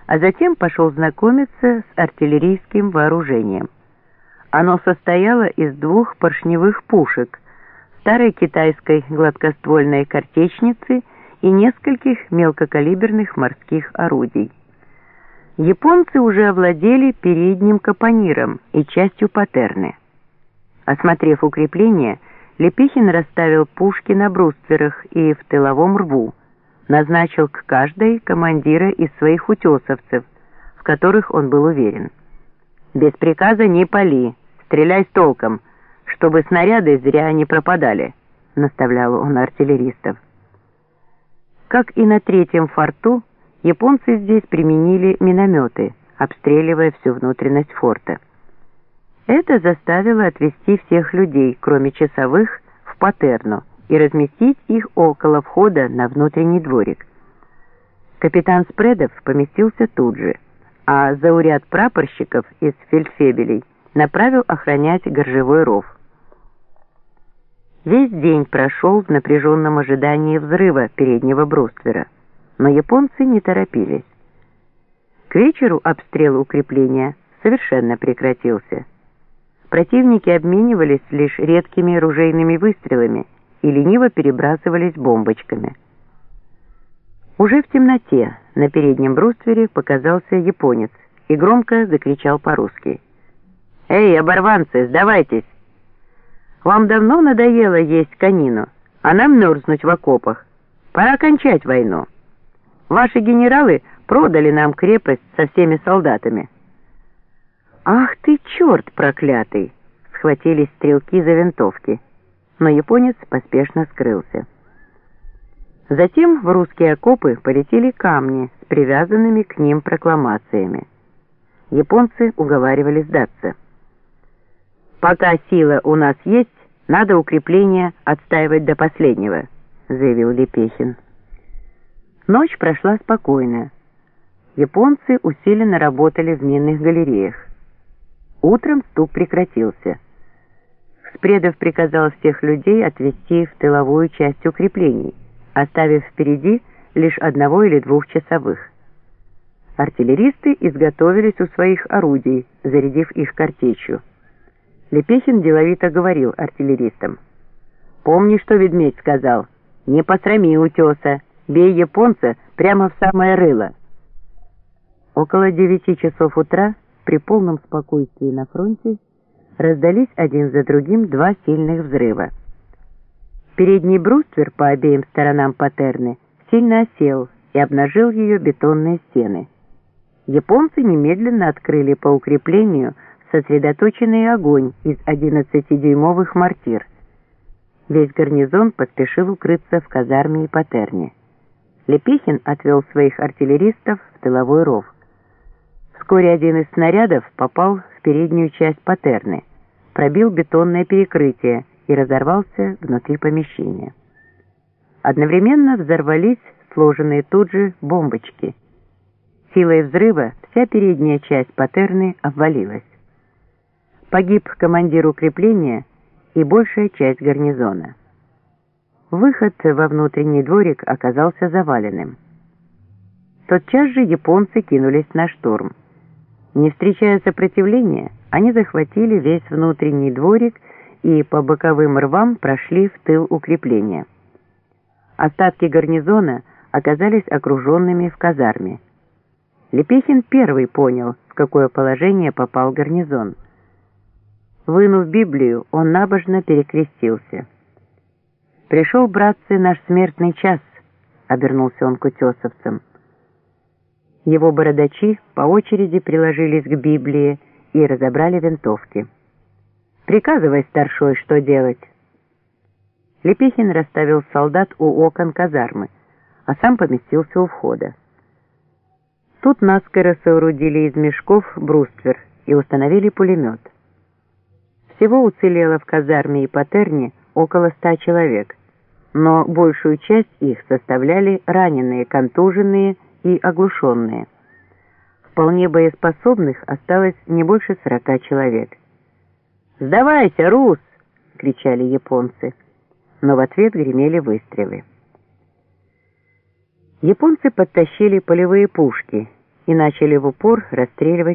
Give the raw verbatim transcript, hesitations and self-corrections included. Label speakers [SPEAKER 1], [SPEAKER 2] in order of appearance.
[SPEAKER 1] а затем пошел знакомиться с артиллерийским вооружением. Оно состояло из двух поршневых пушек, старой китайской гладкоствольной картечницы и нескольких мелкокалиберных морских орудий. Японцы уже овладели передним капониром и частью патерны. Осмотрев укрепление, Лепехин расставил пушки на брустверах и в тыловом рву, назначил к каждой командира из своих утесовцев, в которых он был уверен. «Без приказа не пали, стреляй с толком, чтобы снаряды зря не пропадали», — наставлял он артиллеристов. Как и на третьем форту, японцы здесь применили минометы, обстреливая всю внутренность форта. Это заставило отвести всех людей, кроме часовых, в патерну и разместить их около входа на внутренний дворик. Капитан Спредов поместился тут же, а зауряд прапорщиков из фельдфебелей направил охранять горжевой ров. Весь день прошел в напряженном ожидании взрыва переднего бруствера, но японцы не торопились. К вечеру обстрел укрепления совершенно прекратился. Противники обменивались лишь редкими ружейными выстрелами и лениво перебрасывались бомбочками. Уже в темноте на переднем бруствере показался японец и громко закричал по-русски: «Эй, оборванцы, сдавайтесь! Вам давно надоело есть конину, а нам мерзнуть в окопах. Пора кончать войну. Ваши генералы продали нам крепость со всеми солдатами». «Ах ты, черт проклятый!» — схватились стрелки за винтовки, но японец поспешно скрылся. Затем в русские окопы полетели камни с привязанными к ним прокламациями. Японцы уговаривали сдаться. «Пока сила у нас есть, надо укрепление отстаивать до последнего», — заявил Лепехин. Ночь прошла спокойно. Японцы усиленно работали в минных галереях. Утром стук прекратился. Спредов приказал всех людей отвести в тыловую часть укреплений, оставив впереди лишь одного или двух часовых. Артиллеристы изготовились у своих орудий, зарядив их картечью. Лепехин деловито говорил артиллеристам: «Помни, что ведмедь сказал: не посрами утеса, бей японца прямо в самое рыло». Около девяти часов утра при полном спокойствии на фронте раздались один за другим два сильных взрыва. Передний бруствер по обеим сторонам патерны сильно осел и обнажил ее бетонные стены. Японцы немедленно открыли по укреплению сосредоточенный огонь из одиннадцатидюймовых мортир. Весь гарнизон поспешил укрыться в казарме и патерне. Лепехин отвел своих артиллеристов в тыловой ров. Вскоре один из снарядов попал в переднюю часть патерны, пробил бетонное перекрытие и разорвался внутри помещения. Одновременно взорвались сложенные тут же бомбочки. Силой взрыва вся передняя часть патерны обвалилась. Погиб командир укрепления и большая часть гарнизона. Выход во внутренний дворик оказался заваленным. Тотчас же японцы кинулись на штурм. Не встречая сопротивления, они захватили весь внутренний дворик и по боковым рвам прошли в тыл укрепления. Остатки гарнизона оказались окруженными в казарме. Лепехин первый понял, в какое положение попал гарнизон. Вынув Библию, он набожно перекрестился. «Пришел, братцы, наш смертный час», — обернулся он к утесовцам. Его бородачи по очереди приложились к Библии и разобрали винтовки. «Приказывай, старшой, что делать». Лепехин расставил солдат у окон казармы, а сам поместился у входа. Тут наскоро соорудили из мешков бруствер и установили пулемет. Всего уцелело в казарме и патерне около ста человек, но большую часть их составляли раненые, контуженные и оглушенные. Вполне боеспособных осталось не больше сорока человек. «Сдавайся, рус!» — кричали японцы, но в ответ гремели выстрелы. Японцы подтащили полевые пушки и начали в упор расстреливать